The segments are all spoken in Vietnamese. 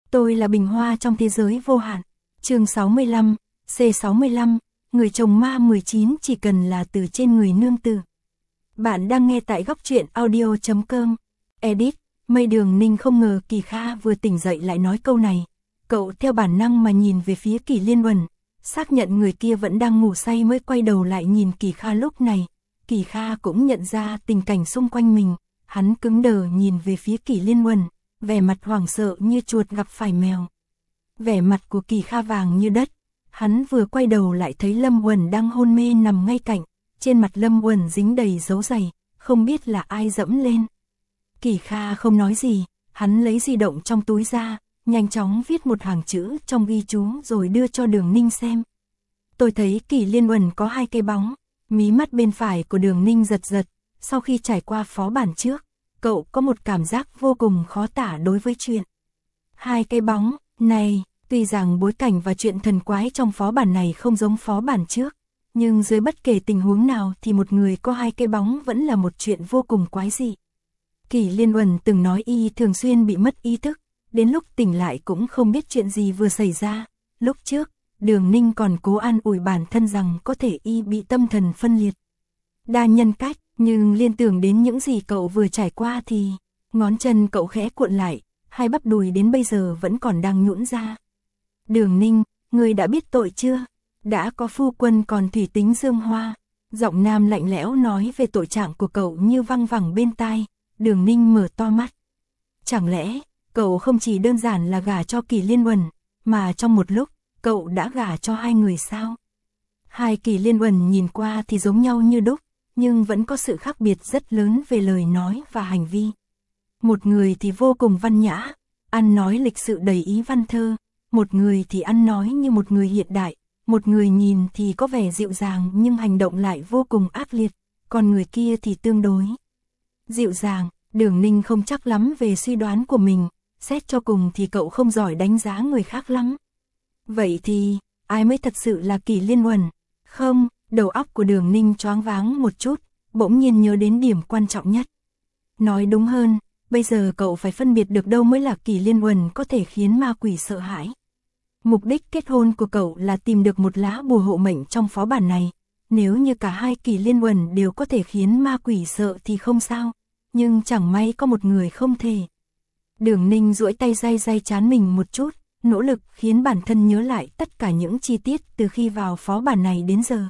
Tôi là bình hoa trong thế giới vô hạn. Chương 65, C65, người chồng ma 19 chỉ cần là từ trên người nương tử. Bạn đang nghe tại góc truyện audio.com. Edit, Mây Đường Ninh không ngờ Kỳ Kha vừa tỉnh dậy lại nói câu này. Cậu theo bản năng mà nhìn về phía Kỳ Liên Uẩn, xác nhận người kia vẫn đang ngủ say mới quay đầu lại nhìn Kỳ Kha lúc này. Kỳ Kha cũng nhận ra tình cảnh xung quanh mình, hắn cứng đờ nhìn về phía Kỳ Liên Uẩn, vẻ mặt hoảng sợ như chuột gặp phải mèo. Vẻ mặt của Kỳ Kha vàng như đất, hắn vừa quay đầu lại thấy Lâm Uẩn đang hôn mê nằm ngay cạnh, trên mặt Lâm Uẩn dính đầy dấu giày, không biết là ai dẫm lên. Kỳ Kha không nói gì, hắn lấy di động trong túi ra, nhanh chóng viết một hàng chữ trong ghi chú rồi đưa cho Đường Ninh xem. Tôi thấy Kỳ Liên Uẩn có 2 cái bóng, mí mắt bên phải của Đường Ninh giật giật, sau khi trải qua phó bản trước, cậu có một cảm giác vô cùng khó tả đối với chuyện 2 cái bóng này. Tuy rằng bối cảnh và chuyện thần quái trong phó bản này không giống phó bản trước, nhưng dưới bất kể tình huống nào thì một người có 2 cái bóng vẫn là một chuyện vô cùng quái dị. Kỳ Liên Uẩn từng nói y thường xuyên bị mất ý thức, đến lúc tỉnh lại cũng không biết chuyện gì vừa xảy ra. Lúc trước, Đường Ninh còn cố an ủi bản thân rằng có thể y bị tâm thần phân liệt, đa nhân cách, nhưng liên tưởng đến những gì cậu vừa trải qua thì ngón chân cậu khẽ cuộn lại, 2 bắp đùi đến bây giờ vẫn còn đang nhũn ra. Đường Ninh, ngươi đã biết tội chưa? Đã có phu quân còn thủy tính dương hoa. Giọng nam lạnh lẽo nói về tội trạng của cậu như văng vẳng bên tai. Đường Ninh mở to mắt. Chẳng lẽ, cậu không chỉ đơn giản là gả cho Kỳ Liên Uẩn, mà trong một lúc, cậu đã gả cho 2 người sao? 2 Kỳ Liên Uẩn nhìn qua thì giống nhau như đúc, nhưng vẫn có sự khác biệt rất lớn về lời nói và hành vi. Một người thì vô cùng văn nhã, ăn nói lịch sự đầy ý văn thơ. Một người thì ăn nói như một người hiện đại, một người nhìn thì có vẻ dịu dàng nhưng hành động lại vô cùng ác liệt, còn người kia thì tương đối dịu dàng. Đường Ninh không chắc lắm về suy đoán của mình, xét cho cùng thì cậu không giỏi đánh giá người khác lắm. Vậy thì, ai mới thật sự là Kỳ Liên Uẩn? Không, đầu óc của Đường Ninh choáng váng một chút, bỗng nhiên nhớ đến điểm quan trọng nhất. Nói đúng hơn, bây giờ cậu phải phân biệt được đâu mới là Kỳ Liên Uẩn có thể khiến ma quỷ sợ hãi. Mục đích kết hôn của cậu là tìm được một lá bùa hộ mệnh trong phó bản này. Nếu như cả 2 Kỳ Liên Uẩn đều có thể khiến ma quỷ sợ thì không sao, nhưng chẳng may có một người không thể. Đường Ninh duỗi tay day trán mình một chút, nỗ lực khiến bản thân nhớ lại tất cả những chi tiết từ khi vào phó bản này đến giờ.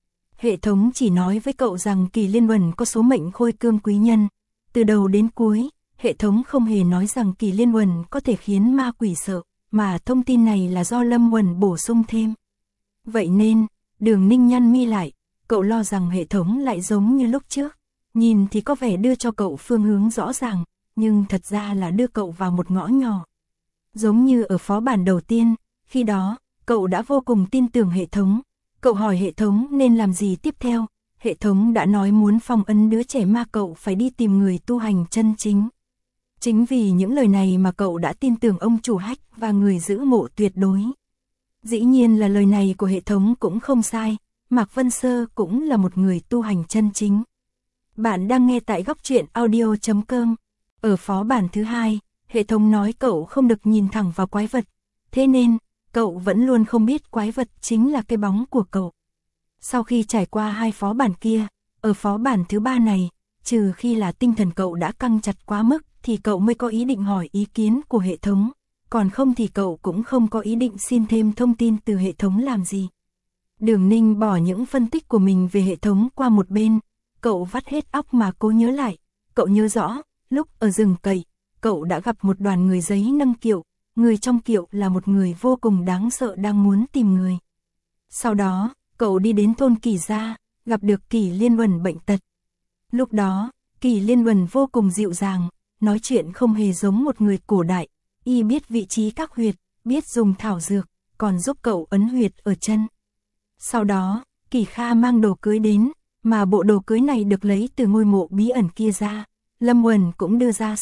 Hệ thống chỉ nói với cậu rằng Kỳ Liên Uẩn có số mệnh khôi cương quý nhân. Từ đầu đến cuối, hệ thống không hề nói rằng Kỳ Liên Uẩn có thể khiến ma quỷ sợ, mà thông tin này là do Lâm Uẩn bổ sung thêm. Vậy nên, Đường Ninh nhăn mi lại, cậu lo rằng hệ thống lại giống như lúc trước. Nhìn thì có vẻ đưa cho cậu phương hướng rõ ràng, nhưng thật ra là đưa cậu vào một ngõ nhỏ. Giống như ở phó bản đầu tiên, khi đó, cậu đã vô cùng tin tưởng hệ thống. Cậu hỏi hệ thống nên làm gì tiếp theo, hệ thống đã nói muốn phong ấn đứa trẻ ma cậu phải đi tìm người tu hành chân chính. Chính vì những lời này mà cậu đã tin tưởng ông chủ Hách và người giữ mộ tuyệt đối. Dĩ nhiên là lời này của hệ thống cũng không sai, Mạc Vân Sơ cũng là một người tu hành chân chính. Bạn đang nghe tại góc truyện audio.com. Ở phó bản thứ 2, hệ thống nói cậu không được nhìn thẳng vào quái vật, thế nên, cậu vẫn luôn không biết quái vật chính là cái bóng của cậu. Sau khi trải qua 2 phó bản kia, ở phó bản thứ 3 này, trừ khi là tinh thần cậu đã căng chặt quá mức, thì cậu mới có ý định hỏi ý kiến của hệ thống, còn không thì cậu cũng không có ý định xin thêm thông tin từ hệ thống làm gì. Đường Ninh bỏ những phân tích của mình về hệ thống qua một bên, cậu vắt hết óc mà cố nhớ lại. Cậu nhớ rõ, lúc ở rừng cầy, cậu đã gặp một đoàn người giấy nâng kiệu, người trong kiệu là một người vô cùng đáng sợ đang muốn tìm người. Sau đó, cậu đi đến thôn Kỳ Gia, gặp được Kỳ Liên Uẩn bệnh tật. Lúc đó, Kỳ Liên Uẩn vô cùng dịu dàng, nói chuyện không hề giống một người cổ đại, y biết vị trí các huyệt, biết dùng thảo dược, còn giúp cậu ấn huyệt ở chân. Sau đó, Kỳ Kha mang đồ cưới đến, mà bộ đồ cưới này được lấy từ ngôi mộ bí ẩn kia ra. Lâm Uẩn cũng đưa ra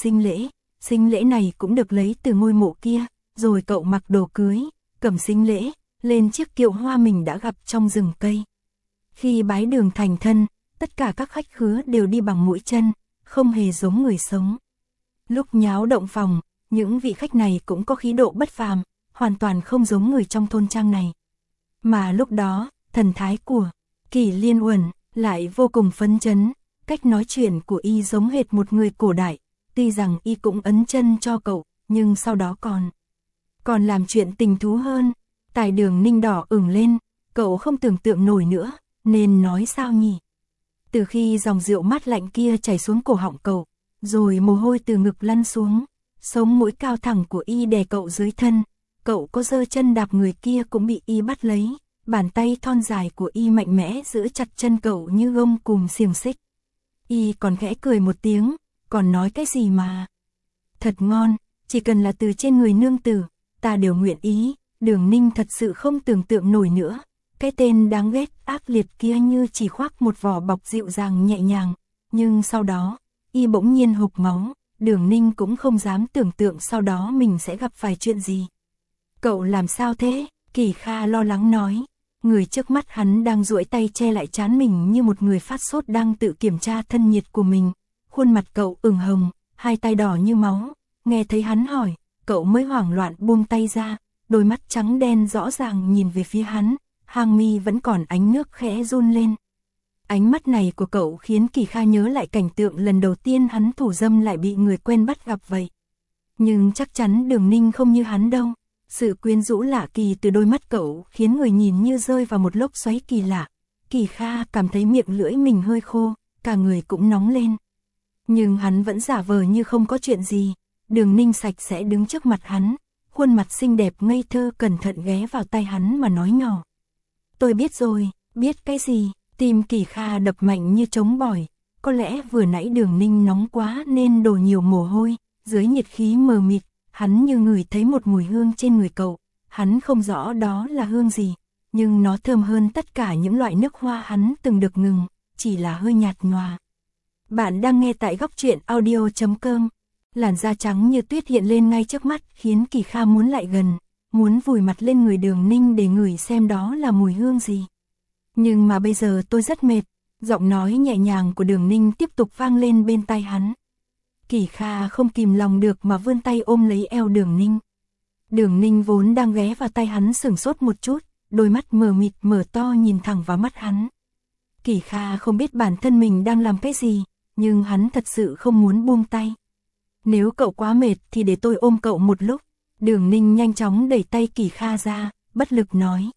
sinh lễ này cũng được lấy từ ngôi mộ kia, rồi cậu mặc đồ cưới, cầm sinh lễ, lên chiếc kiệu hoa mình đã gặp trong rừng cây. Khi bái đường thành thân, tất cả các khách khứa đều đi bằng mũi chân, không hề giống người sống. Lúc nháo động phòng, những vị khách này cũng có khí độ bất phàm, hoàn toàn không giống người trong thôn trang này. Mà lúc đó, thần thái của Kỷ Liên Uẩn lại vô cùng phấn chấn, cách nói chuyện của y giống hệt một người cổ đại, tuy rằng y cũng ấn chân cho cậu, nhưng sau đó còn làm chuyện tình thú hơn. Tài Đường Ninh đỏ ửng lên, cậu không tưởng tượng nổi nữa, nên nói sao nhỉ? Từ khi dòng rượu mát lạnh kia chảy xuống cổ họng cậu, rồi mồ hôi từ ngực lăn xuống, sống mũi cao thẳng của y đè cậu dưới thân, cậu có giơ chân đạp người kia cũng bị y bắt lấy, bàn tay thon dài của y mạnh mẽ giữ chặt chân cậu như gông cùm xiềng xích. Y còn khẽ cười một tiếng, còn nói cái gì mà thật ngon, chỉ cần là từ trên người nương tử, ta đều nguyện ý. Đường Ninh thật sự không tưởng tượng nổi nữa, cái tên đáng ghét ác liệt kia như chỉ khoác một vỏ bọc dịu dàng nhẹ nhàng, nhưng sau đó, y bỗng nhiên hộc máu, Đường Ninh cũng không dám tưởng tượng sau đó mình sẽ gặp phải chuyện gì. Cậu làm sao thế? Kỳ Kha lo lắng nói, người trước mắt hắn đang duỗi tay che lại trán mình như một người phát sốt đang tự kiểm tra thân nhiệt của mình, khuôn mặt cậu ửng hồng, hai tay đỏ như máu, nghe thấy hắn hỏi, cậu mới hoảng loạn buông tay ra. Đôi mắt trắng đen rõ ràng nhìn về phía hắn, hàng mi vẫn còn ánh nước khẽ run lên. Ánh mắt này của cậu khiến Kỳ Kha nhớ lại cảnh tượng lần đầu tiên hắn thủ dâm lại bị người quen bắt gặp vậy. Nhưng chắc chắn Đường Ninh không như hắn đâu. Sự quyến rũ lạ kỳ từ đôi mắt cậu khiến người nhìn như rơi vào một lốc xoáy kỳ lạ. Kỳ Kha cảm thấy miệng lưỡi mình hơi khô, cả người cũng nóng lên. Nhưng hắn vẫn giả vờ như không có chuyện gì. Đường Ninh sạch sẽ đứng trước mặt hắn, khuôn mặt xinh đẹp ngây thơ cẩn thận ghé vào tay hắn mà nói nhỏ. Tôi biết rồi, biết cái gì? Tim Kỳ Kha đập mạnh như trống bỏi, có lẽ vừa nãy Đường Ninh nóng quá nên đổ nhiều mồ hôi, dưới nhiệt khí mờ mịt, hắn như ngửi thấy một mùi hương trên người cậu, hắn không rõ đó là hương gì, nhưng nó thơm hơn tất cả những loại nước hoa hắn từng được ngừng, chỉ là hơi nhạt nhòa. Bạn đang nghe tại Góc Truyện Audio.com. Làn da trắng như tuyết hiện lên ngay trước mắt khiến Kỳ Kha muốn lại gần, muốn vùi mặt lên người Đường Ninh để ngửi xem đó là mùi hương gì. Nhưng mà bây giờ tôi rất mệt, giọng nói nhẹ nhàng của Đường Ninh tiếp tục vang lên bên tai hắn. Kỳ Kha không kìm lòng được mà vươn tay ôm lấy eo Đường Ninh. Đường Ninh vốn đang ghé vào tay hắn sửng sốt một chút, đôi mắt mờ mịt mở to nhìn thẳng vào mắt hắn. Kỳ Kha không biết bản thân mình đang làm cái gì, nhưng hắn thật sự không muốn buông tay. Nếu cậu quá mệt thì để tôi ôm cậu một lúc. Đường Ninh nhanh chóng đẩy tay Kỳ Kha ra, bất lực nói.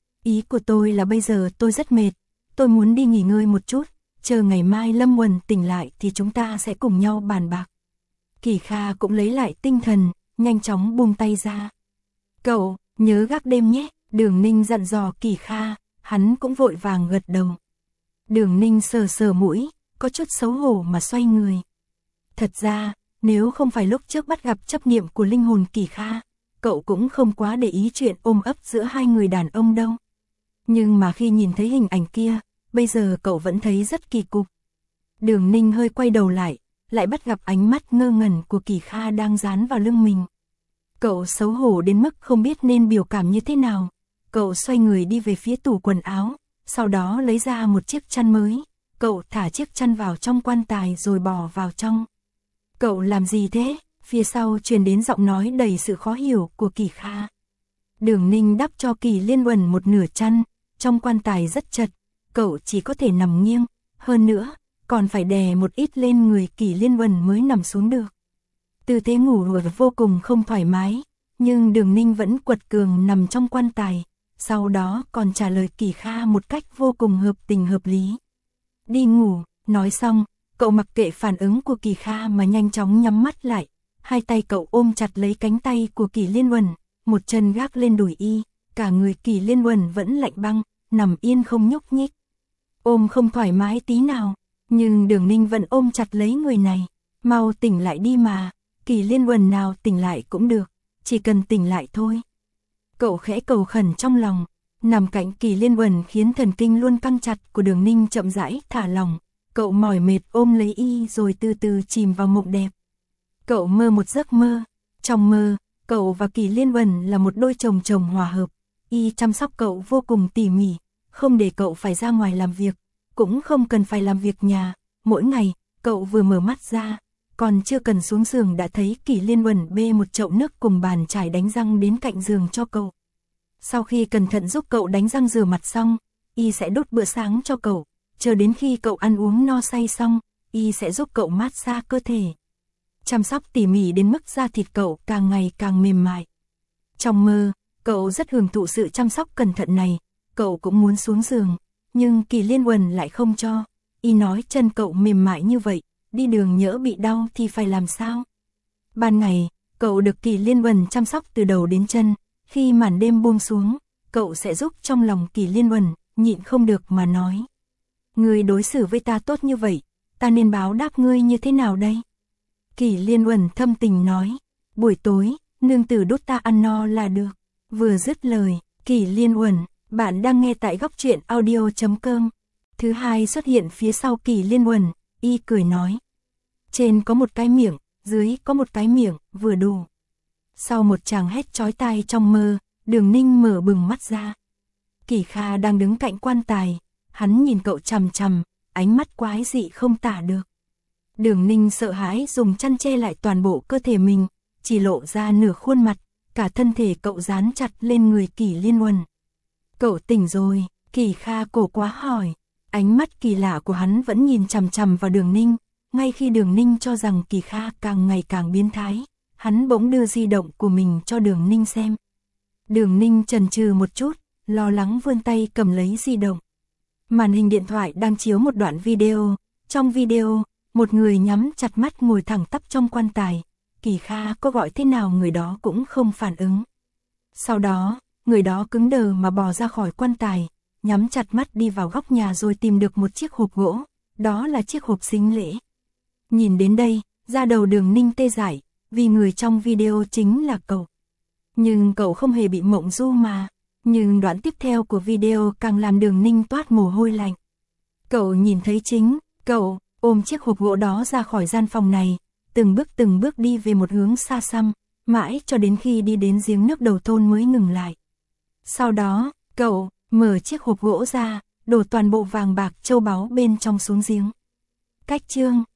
Ý của tôi là bây giờ tôi rất mệt, tôi muốn đi nghỉ ngơi một chút, chờ ngày mai Lâm Uẩn tỉnh lại thì chúng ta sẽ cùng nhau bàn bạc. Kỳ Kha cũng lấy lại tinh thần, nhanh chóng buông tay ra. Cậu, nhớ gác đêm nhé, Đường Ninh dặn dò Kỳ Kha, hắn cũng vội vàng gật đầu. Đường Ninh sờ sờ mũi, có chút xấu hổ mà xoay người. Thật ra, nếu không phải lúc trước bắt gặp chấp niệm của linh hồn Kỳ Kha, cậu cũng không quá để ý chuyện ôm ấp giữa hai người đàn ông đâu. Nhưng mà khi nhìn thấy hình ảnh kia, bây giờ cậu vẫn thấy rất kỳ cục. Đường Ninh hơi quay đầu lại bắt gặp ánh mắt ngơ ngẩn của Kỳ Kha đang dán vào lưng mình. Cậu xấu hổ đến mức không biết nên biểu cảm như thế nào. Cậu xoay người đi về phía tủ quần áo, sau đó lấy ra một chiếc chăn mới. Cậu thả chiếc chăn vào trong quan tài rồi bò vào trong. Cậu làm gì thế? Phía sau truyền đến giọng nói đầy sự khó hiểu của Kỳ Kha. Đường Ninh đắp cho Kỷ Liên Uẩn một nửa chăn, trong quan tài rất chật, cậu chỉ có thể nằm nghiêng, hơn nữa, còn phải đè một ít lên người Kỷ Liên Uẩn mới nằm xuống được. Tư thế ngủ vô cùng không thoải mái, nhưng Đường Ninh vẫn quật cường nằm trong quan tài, sau đó còn trả lời Kỳ Kha một cách vô cùng hợp tình hợp lý. Đi ngủ, nói xong, cậu mặc kệ phản ứng của Kỳ Kha mà nhanh chóng nhắm mắt lại, hai tay cậu ôm chặt lấy cánh tay của Kỷ Liên Uẩn, một chân gác lên đùi y, cả người Kỷ Liên Uẩn vẫn lạnh băng, nằm yên không nhúc nhích. Ôm không thoải mái tí nào, nhưng Đường Ninh vẫn ôm chặt lấy người này, mau tỉnh lại đi mà, Kỷ Liên Uẩn nào tỉnh lại cũng được, chỉ cần tỉnh lại thôi. Cậu khẽ cầu khẩn trong lòng, nằm cạnh Kỷ Liên Uẩn khiến thần kinh luôn căng chặt của Đường Ninh chậm rãi thả lỏng, cậu mỏi mệt ôm lấy y rồi từ từ chìm vào mộng đẹp. Cậu mơ một giấc mơ, trong mơ, cậu và Kỷ Liên Uẩn là một đôi chồng chồng hòa hợp, y chăm sóc cậu vô cùng tỉ mỉ, không để cậu phải ra ngoài làm việc, cũng không cần phải làm việc nhà, mỗi ngày, cậu vừa mở mắt ra, Còn chưa cần xuống giường đã thấy Kỷ Liên Uẩn bê một chậu nước cùng bàn chải đánh răng đến cạnh giường cho cậu. Sau khi cẩn thận giúp cậu đánh răng rửa mặt xong, y sẽ đốt bữa sáng cho cậu, chờ đến khi cậu ăn uống no say xong, y sẽ giúp cậu mát xa cơ thể. Chăm sóc tỉ mỉ đến mức da thịt cậu càng ngày càng mềm mại. Trong mơ, cậu rất hưởng thụ sự chăm sóc cẩn thận này, cậu cũng muốn xuống giường, nhưng Kỷ Liên Uẩn lại không cho, y nói chân cậu mềm mại như vậy, đi đường nhỡ bị đau thì phải làm sao? Ban ngày, cậu được Kỷ Liên Uẩn chăm sóc từ đầu đến chân, khi màn đêm buông xuống, cậu sẽ giúp trong lòng Kỷ Liên Uẩn, nhịn không được mà nói. Ngươi đối xử với ta tốt như vậy, ta nên báo đáp ngươi như thế nào đây? Kỷ Liên Uẩn thâm tình nói, buổi tối, nương tử đút ta ăn no là được. Vừa dứt lời, Kỷ Liên Uẩn, bạn đang nghe tại góc truyện audio.com. Thứ hai xuất hiện phía sau Kỷ Liên Uẩn, y cười nói. Trên có một cái miệng, dưới có một cái miệng, vừa đủ. Sau một tràng hét chói tai trong mơ, Đường Ninh mở bừng mắt ra. Kỷ Kha đang đứng cạnh quan tài, hắn nhìn cậu chằm chằm, ánh mắt quái dị không tả được. Đường Ninh sợ hãi dùng chăn che lại toàn bộ cơ thể mình, chỉ lộ ra nửa khuôn mặt, cả thân thể cậu dán chặt lên người Kỷ Liên Uẩn. Cậu tỉnh rồi, Kỷ Kha cổ quá hỏi, ánh mắt kỳ lạ của hắn vẫn nhìn chằm chằm vào Đường Ninh, ngay khi Đường Ninh cho rằng Kỷ Kha càng ngày càng biến thái, hắn bỗng đưa di động của mình cho Đường Ninh xem. Đường Ninh chần chừ một chút, lo lắng vươn tay cầm lấy di động. Màn hình điện thoại đang chiếu một đoạn video, trong video, một người nhắm chặt mắt ngồi thẳng tắp trong quan tài, Kỷ Kha có gọi thế nào người đó cũng không phản ứng. Sau đó, người đó cứng đờ mà bò ra khỏi quan tài, nhắm chặt mắt đi vào góc nhà rồi tìm được một chiếc hộp gỗ, đó là chiếc hộp sính lễ. Nhìn đến đây, da đầu Đường Ninh tê dại, vì người trong video chính là cậu. Nhưng cậu không hề bị mộng du mà. Nhưng đoạn tiếp theo của video càng làm Đường Ninh toát mồ hôi lạnh. Cậu nhìn thấy chính, cậu ôm chiếc hộp gỗ đó ra khỏi gian phòng này, từng bước đi về một hướng xa xăm, mãi cho đến khi đi đến giếng nước đầu thôn mới ngừng lại. Sau đó, cậu mở chiếc hộp gỗ ra, đổ toàn bộ vàng bạc châu báu bên trong xuống giếng. Cách chương